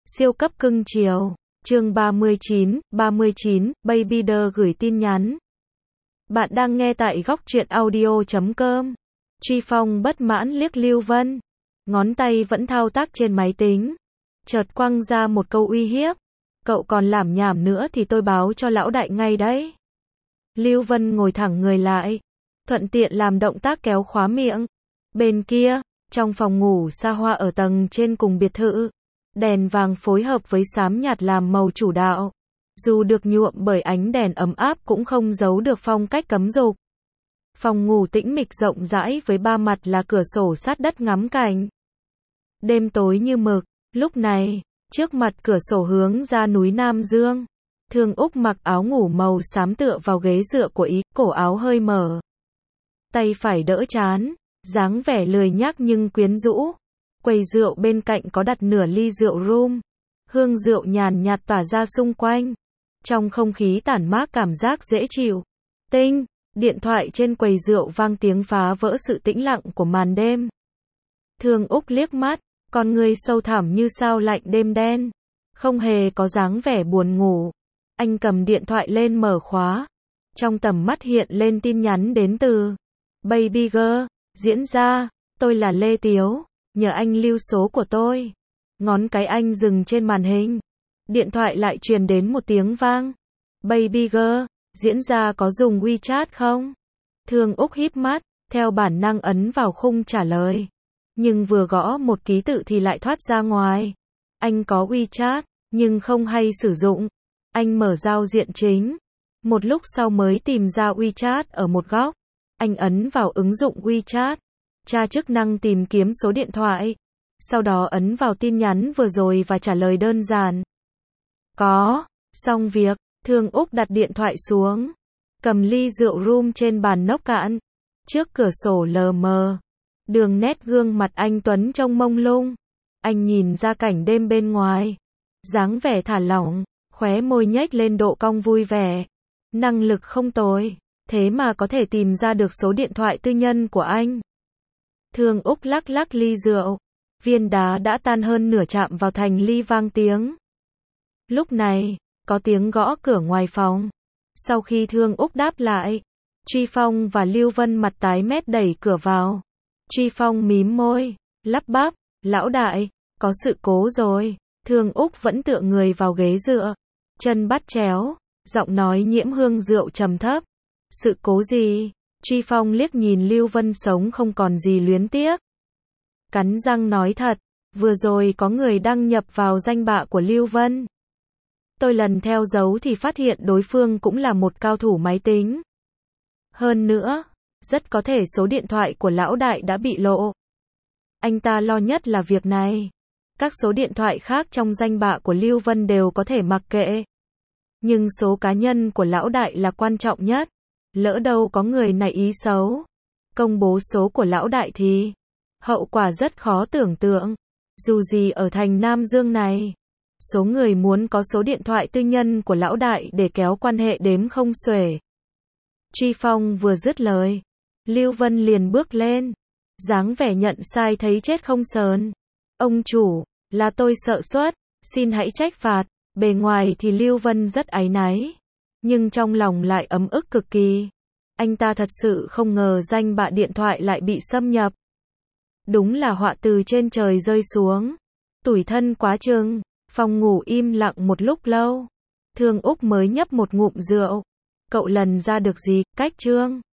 Siêu cấp cưng chiều. Chương 39, Baby The gửi tin nhắn. Bạn đang nghe tại góc truyện audio.com. Truy Phong bất mãn liếc Lưu Vân. Ngón tay vẫn thao tác trên máy tính. Chợt quăng ra một câu uy hiếp. Cậu còn làm nhảm nữa thì tôi báo cho lão đại ngay đấy. Lưu Vân ngồi thẳng người lại. Thuận tiện làm động tác kéo khóa miệng. Bên kia, trong phòng ngủ xa hoa ở tầng trên cùng biệt thự. Đèn vàng phối hợp với xám nhạt làm màu chủ đạo. Dù được nhuộm bởi ánh đèn ấm áp cũng không giấu được phong cách cấm dục. Phòng ngủ tĩnh mịch rộng rãi với ba mặt là cửa sổ sát đất ngắm cảnh. Đêm tối như mực, lúc này, trước mặt cửa sổ hướng ra núi Nam Dương. Thương Úc mặc áo ngủ màu xám tựa vào ghế dựa của ý, cổ áo hơi mở. Tay phải đỡ trán, dáng vẻ lười nhác nhưng quyến rũ. Quầy rượu bên cạnh có đặt nửa ly rượu rum. Hương rượu nhàn nhạt tỏa ra xung quanh. Trong không khí tản mát cảm giác dễ chịu. Tinh, điện thoại trên quầy rượu vang tiếng phá vỡ sự tĩnh lặng của màn đêm. Thương Úc liếc mắt, con người sâu thẳm như sao lạnh đêm đen. Không hề có dáng vẻ buồn ngủ. Anh cầm điện thoại lên mở khóa. Trong tầm mắt hiện lên tin nhắn đến từ Baby Girl, diễn ra, tôi là Lê Tiếu. Nhờ anh lưu số của tôi. Ngón cái anh dừng trên màn hình. Điện thoại lại truyền đến một tiếng vang. Baby Girl, diễn ra có dùng WeChat không? Thương Úc híp mắt, theo bản năng ấn vào khung trả lời. Nhưng vừa gõ một ký tự thì lại thoát ra ngoài. Anh có WeChat, nhưng không hay sử dụng. Anh mở giao diện chính. Một lúc sau mới tìm ra WeChat ở một góc. Anh ấn vào ứng dụng WeChat. Tra chức năng tìm kiếm số điện thoại. Sau đó ấn vào tin nhắn vừa rồi và trả lời đơn giản. Có, xong việc, Thương Úc đặt điện thoại xuống. Cầm ly rượu rum trên bàn nốc cạn. Trước cửa sổ lờ mờ. Đường nét gương mặt anh Tuấn trông mông lung. Anh nhìn ra cảnh đêm bên ngoài. Dáng vẻ thả lỏng, khóe môi nhếch lên độ cong vui vẻ. Năng lực không tồi, thế mà có thể tìm ra được số điện thoại tư nhân của anh. Thương Úc lắc lắc ly rượu. Viên đá đã tan hơn nửa chạm vào thành ly vang tiếng. Lúc này, có tiếng gõ cửa ngoài phòng. Sau khi Thương Úc đáp lại, Truy Phong và Lưu Vân mặt tái mét đẩy cửa vào. Truy Phong mím môi, lắp bắp, lão đại, có sự cố rồi. Thương Úc vẫn tựa người vào ghế dựa. Chân bắt chéo, giọng nói nhiễm hương rượu trầm thấp. Sự cố gì? Truy Phong liếc nhìn Lưu Vân sống không còn gì luyến tiếc. Cắn răng nói thật, vừa rồi có người đăng nhập vào danh bạ của Lưu Vân. Tôi lần theo dấu thì phát hiện đối phương cũng là một cao thủ máy tính. Hơn nữa, rất có thể số điện thoại của lão đại đã bị lộ. Anh ta lo nhất là việc này. Các số điện thoại khác trong danh bạ của Lưu Vân đều có thể mặc kệ. Nhưng số cá nhân của lão đại là quan trọng nhất. Lỡ đâu có người nảy ý xấu. Công bố số của lão đại thì hậu quả rất khó tưởng tượng. Dù gì ở thành Nam Dương này, số người muốn có số điện thoại tư nhân của lão đại để kéo quan hệ đếm không xuể. Truy Phong vừa dứt lời, Lưu Vân liền bước lên, dáng vẻ nhận sai thấy chết không sờn. Ông chủ, là tôi sợ suất, xin hãy trách phạt. Bề ngoài thì Lưu Vân rất áy náy, nhưng trong lòng lại ấm ức cực kỳ. Anh ta thật sự không ngờ danh bạ điện thoại lại bị xâm nhập. Đúng là họa từ trên trời rơi xuống. Tủi thân quá chừng. Phòng ngủ im lặng một lúc lâu. Thương Úc mới nhấp một ngụm rượu. Cậu lần ra được gì, cách chương?